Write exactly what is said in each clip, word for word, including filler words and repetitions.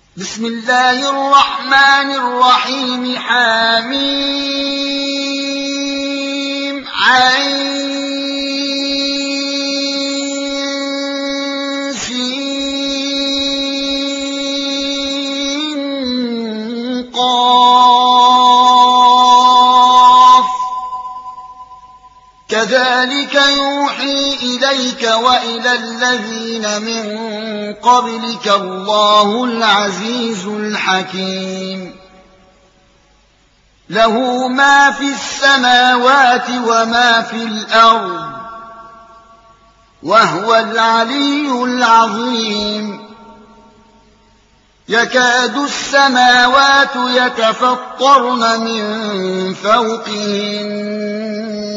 بسم الله الرحمن الرحيم حميم عين سين قاف كذلك يوحي إليك وإلى الذين من قبلك الله العزيز الحكيم له ما في السماوات وما في الأرض وهو العلي العظيم يكاد السماوات يتفطرن من فوقهن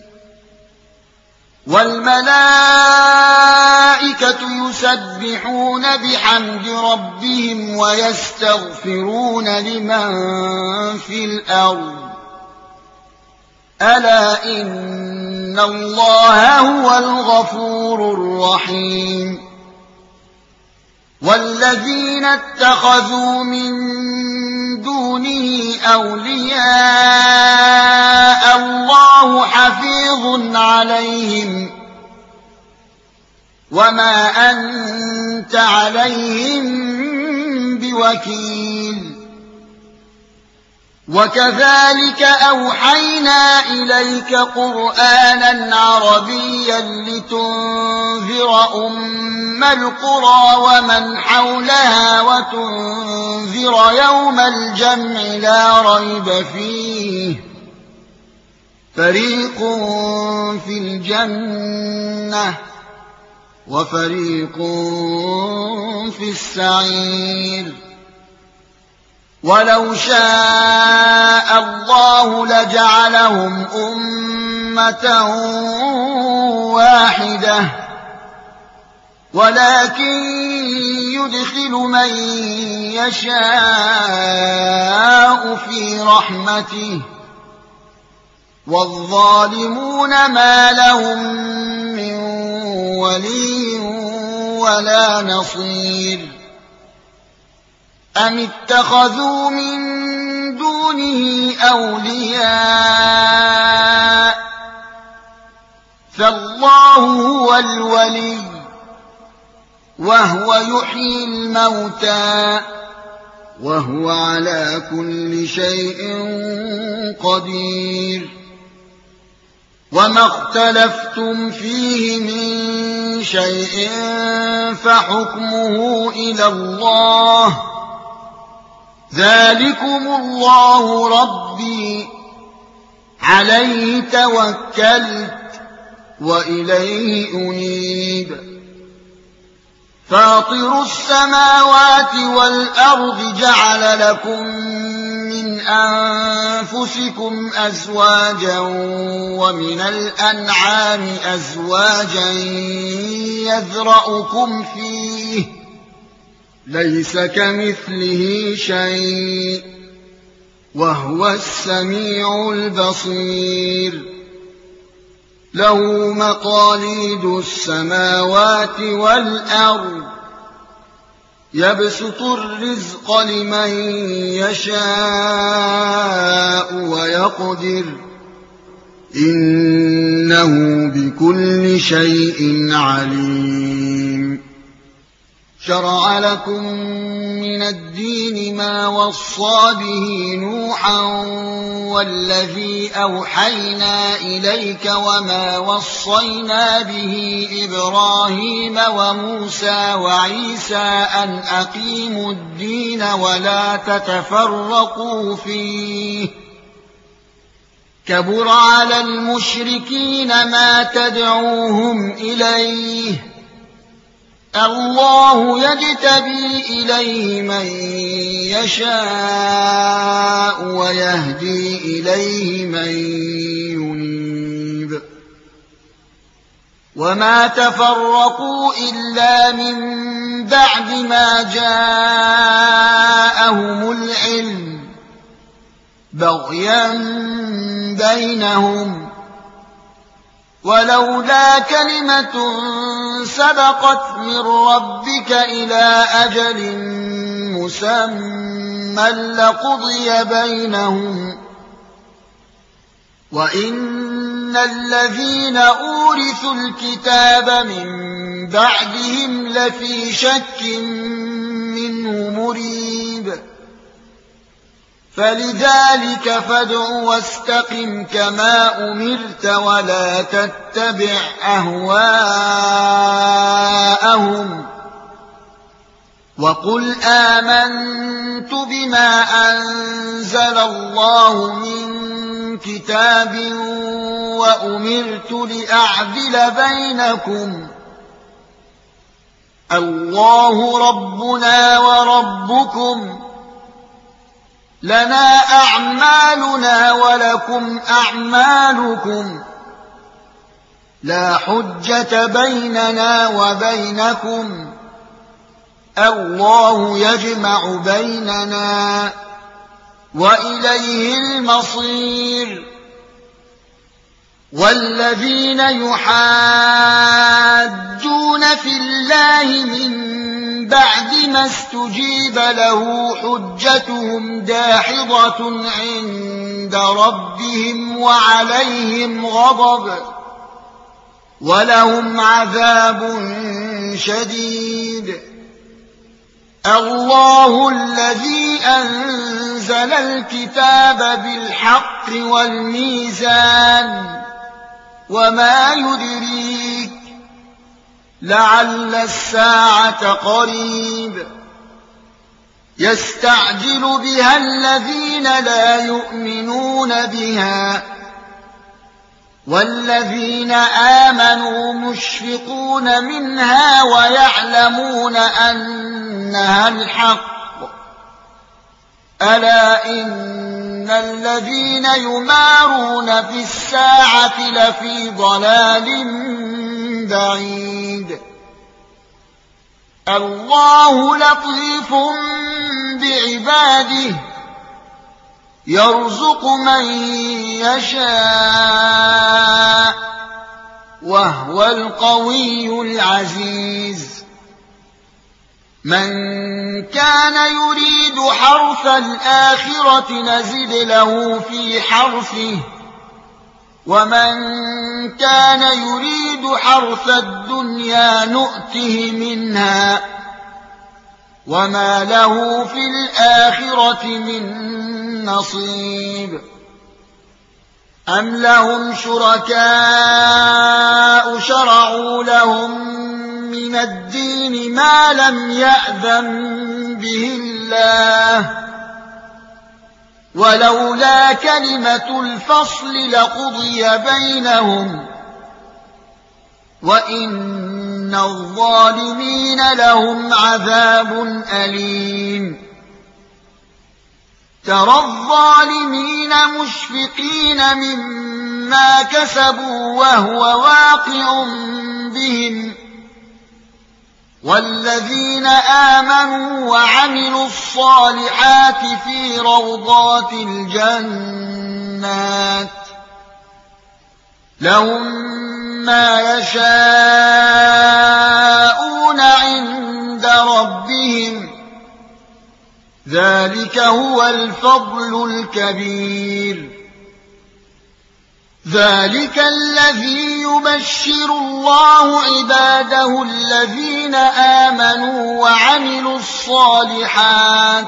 والملائكة يسبحون بحمد ربهم ويستغفرون لمن في الأرض ألا إن الله هو الغفور الرحيم والذين اتخذوا من دونه أولياء الله حفيظ عليهم وما أنت عليهم بوكيل وكذلك أوحينا إليك قرآنا عربيا لتنذر أم القرى ومن حولها وتنذر يوم الجمع لا ريب فيه فريق في الجنة وفريق في السعير ولو شاء الله لجعلهم أمة واحدة ولكن يدخل من يشاء في رحمته والظالمون ما لهم من ولي ولا نصير أم اتخذوا من دونه أولياء فالله هو الولي وهو يحيي الموتى وهو على كل شيء قدير وما اختلفتم فيه من شيء فحكمه إلى الله ذلكم الله ربي عليه توكلت وإليه أنيب فاطر السماوات والأرض جعل لكم من أنفسكم أزواجا ومن الأنعام أزواجا يذرأكم فيه ليس كمثله شيء وهو السميع البصير له مقاليد السماوات والأرض يبسط الرزق لمن يشاء ويقدر إنه بكل شيء عليم شرع لكم من الدين ما وصى به نوحا والذي أوحينا إليك وما وصينا به إبراهيم وموسى وعيسى أن أقيموا الدين ولا تتفرقوا فيه كبر على المشركين ما تدعوهم إليه الله يجتبي إليه من يشاء ويهدي إليه من ينيب وما تفرقوا إلا من بعد ما جاءهم العلم بغيا بينهم ولولا كلمة سبقت من ربك إلى أجل مسمى لقضي بينهم وإن الذين أورثوا الكتاب من بعدهم لفي شك منه مريب فلذلك فادع واستقم كما أمرت ولا تتبع أهواءهم وقل آمنت بما أنزل الله من كتاب وأمرت لأعدل بينكم الله ربنا وربكم لنا أعمالنا ولكم أعمالكم لا حجة بيننا وبينكم الله يجمع بيننا وإليه المصير والذين يحاجون في الله من بعد ما استجيب له حجتهم داحضة عند ربهم وعليهم غضب ولهم عذاب شديد الله الذي أنزل الكتاب بالحق والميزان وما يدريك لعل الساعة قريب يستعجل بها الذين لا يؤمنون بها والذين آمنوا مشفقون منها ويعلمون أنها الحق ألا إن الذين يمارون في الساعة لفي ضلال بعيد الله لطيف بعباده يرزق من يشاء وهو القوي العزيز من كان يريد حرث الآخرة نزد له في حرثه ومن كان يريد حرث الدنيا نؤته منها وما له في الآخرة من نصيب أم لهم شركاء شرعوا لهم من الدين ما لم يأذن به الله ولولا كلمة الفصل لقضي بينهم وإن الظالمين لهم عذاب أليم ترى الظالمين مشفقين مما كسبوا وهو واقع بهم والذين آمنوا وعملوا الصالحات في روضات الجنات لهم ما يشاءون عند ربهم ذلك هو الفضل الكبير ذلك الذي يبشر الله عباده الذين آمنوا وعملوا الصالحات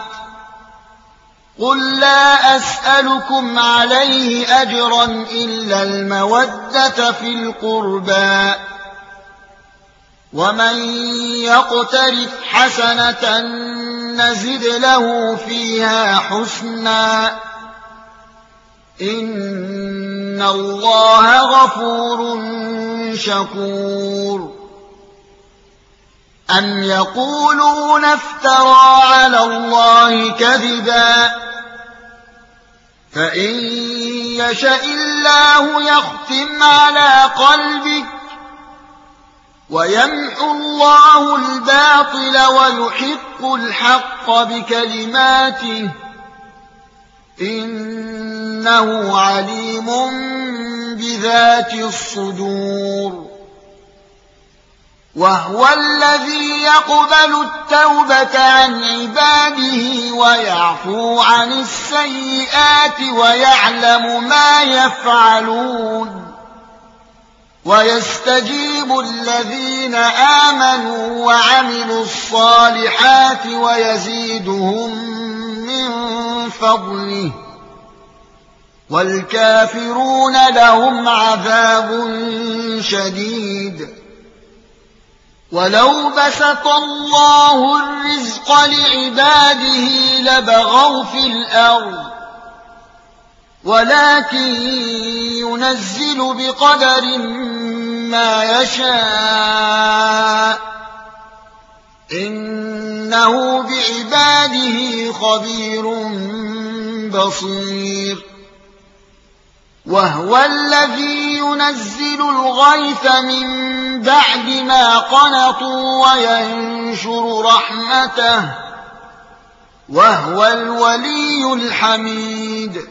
قل لا أسألكم عليه أجرا إلا المودة في القربى ومن يقترف حسنة نزد له فيها حسنا إن الله غفور شكور أم يقولون افترى على الله كذبا فإن يشاء الله يختم على قلبك ويمحو الله الباطل ويحق الحق بكلماته إنه عليم بذات الصدور وهو الذي يقبل التوبة عن عباده عباده ويعفو عن السيئات ويعلم ما يفعلون ويستجيب الذين آمنوا وعملوا الصالحات ويزيدهم من فضله والكافرون لهم عذاب شديد. ولو بسط الله الرزق لعباده لبغوا في الأرض ولكن ينزل بقدر ما يشاء إنه بعباده خبير بصير. وهو الذي ينزل الغيث من بعد ما قنطوا وينشر رحمته وهو الولي الحميد.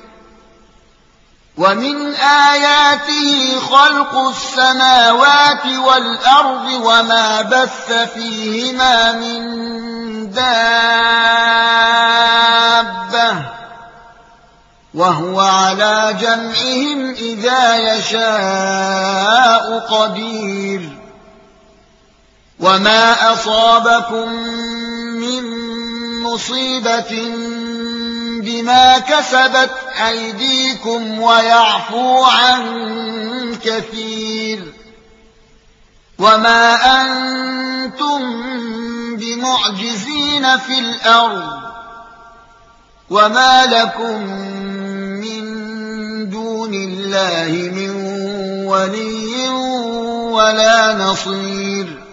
ومن آياته خلق السماوات والأرض وما بث فيهما من دابة وهو على جمعهم إذا يشاء قدير. وما أصابكم من مصيبة بما كسبت أيديكم ويعفو عن كثير. وما أنتم بمعجزين في الأرض وما لكم من دون الله من ولي ولا نصير.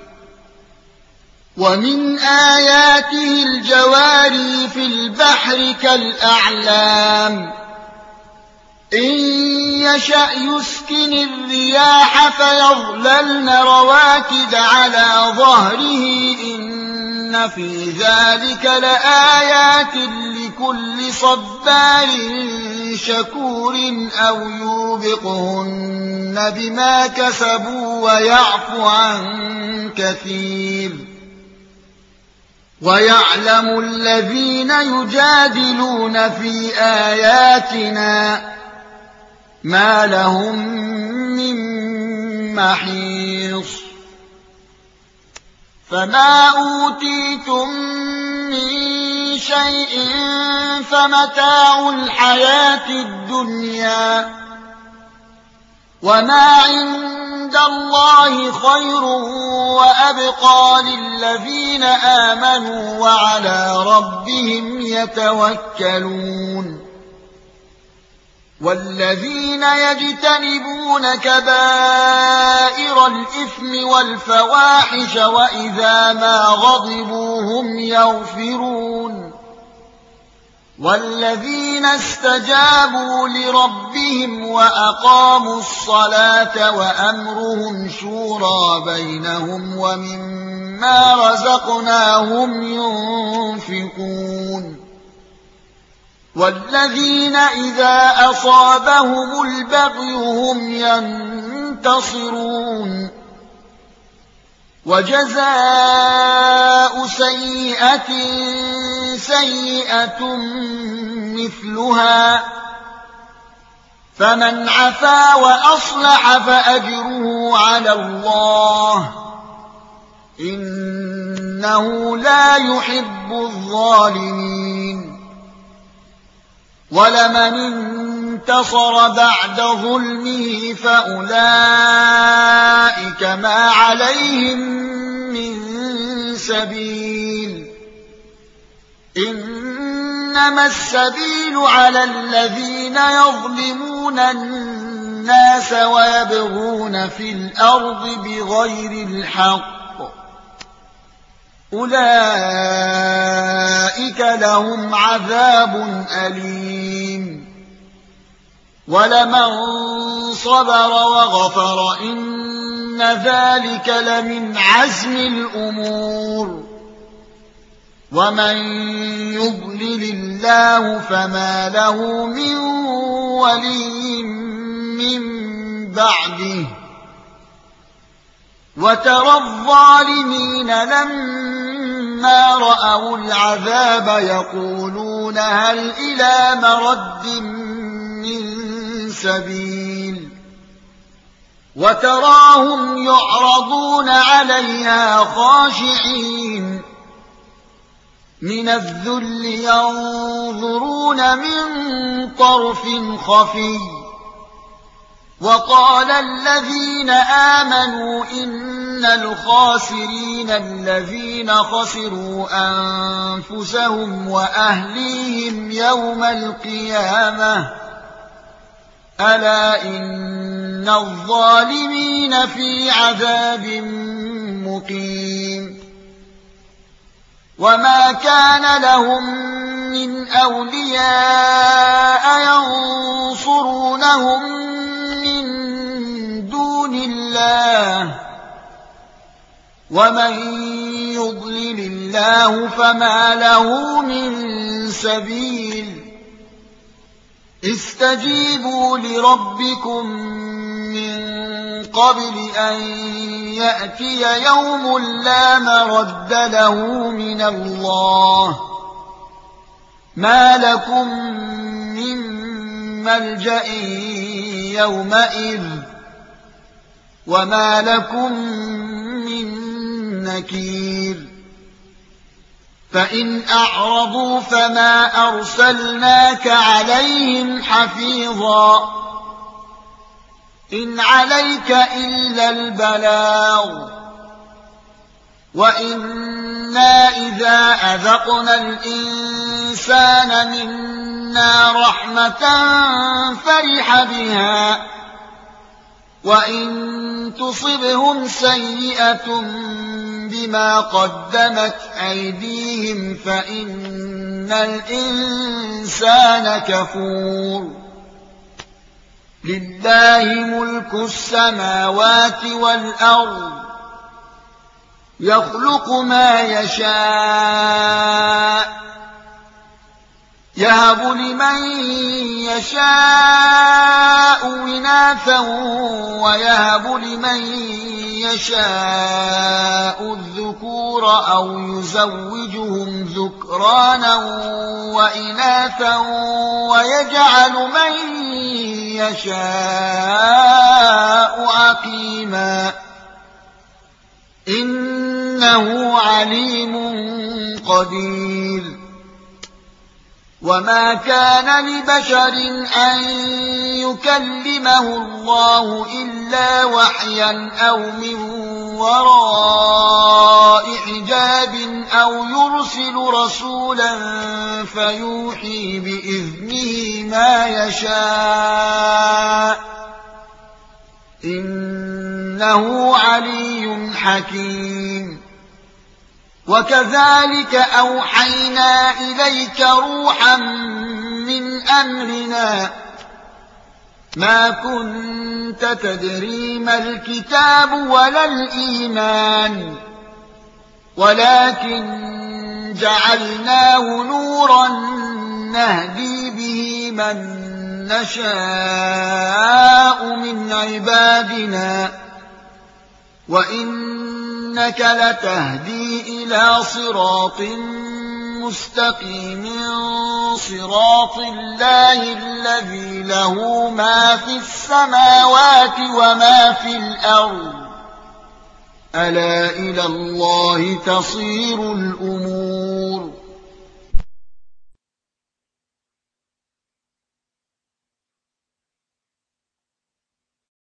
ومن آياته الجواري في البحر كالأعلام إن يشأ يسكن الرياح فيظللن رواكد على ظهره إن في ذلك لآيات لكل صبار شكور أو يوبقهن بما كسبوا ويعفو عن كثير. ويعلم الذين يجادلون في آياتنا ما لهم من محيص. فما أوتيتم من شيء فمتاع الحياة الدنيا وما عند الله خير وأبقى للذين آمنوا وعلى ربهم يتوكلون. والذين يجتنبون كبائر الإثم والفواحش وإذا ما غضبوا هم يغفرون. والذين استجابوا لربهم وأقاموا الصلاة وأمرهم شورى بينهم ومما رزقناهم ينفقون. والذين إذا أصابهم البغي هم ينتصرون. وجزاء سيئة سيئة مثلها فمن عفا وأصلح فأجره على الله إنه لا يحب الظالمين. ولمن انتصر بعد ظلمه فأولئك ما عليهم من سبيل إنما السبيل على الذين يظلمون الناس ويبغون في الأرض بغير الحق أولئك لهم عذاب أليم. ولمن صبر وغفر إن ذلك لمن عزم الأمور. ومن يضلل الله فما له من ولي من بعده وترى الظالمين لما فلما رأوا العذاب يقولون هل إلى مرد من سبيل وتراهم يعرضون عليها خاشعين من الذل ينظرون من طرف خفي وقال الذين آمنوا إن الخاسرين الذين خسروا أنفسهم وأهليهم يوم القيامة ألا إن الظالمين في عذاب مقيم وما كان لهم من أولياء ينصرونهم من دون الله ومن يضلل الله فما له من سبيل استجيبوا لربكم من قبل أن يأتي يوم لا مرد له من الله ما لكم من ملجأ يومئذ وما لكم من نكير فإن أعرضوا فما أرسلناك عليهم حفيظا إن عليك إلا البلاغ وإنا إذا أذقنا الإنسان منا رحمة فرح بها وإن تصبهم سيئة بما قدمت أيديهم فإن الإنسان كفور لله ملك السماوات والأرض يخلق ما يشاء يهب لمن يشاء إناثا ويهب لمن يشاء الذكور أو يزوجهم ذكرانا وإناثا ويجعل من يشاء عقيما إنه عليم قدير وما كان لبشر أن يكلمه الله إلا وحيا أو من وراء حجاب أو يرسل رسولا فيوحي بإذنه ما يشاء إنه علي حكيم وكذلك أوحينا إليك روحا من أمرنا ما كنت تدري ما الكتاب ولا الإيمان ولكن جعلناه نورا نهدي به من نشاء من عبادنا وإنك لتهدي إلى صراط مستقيم صراط الله الذي له ما في السماوات وما في الأرض ألا إلى الله تصير الأمور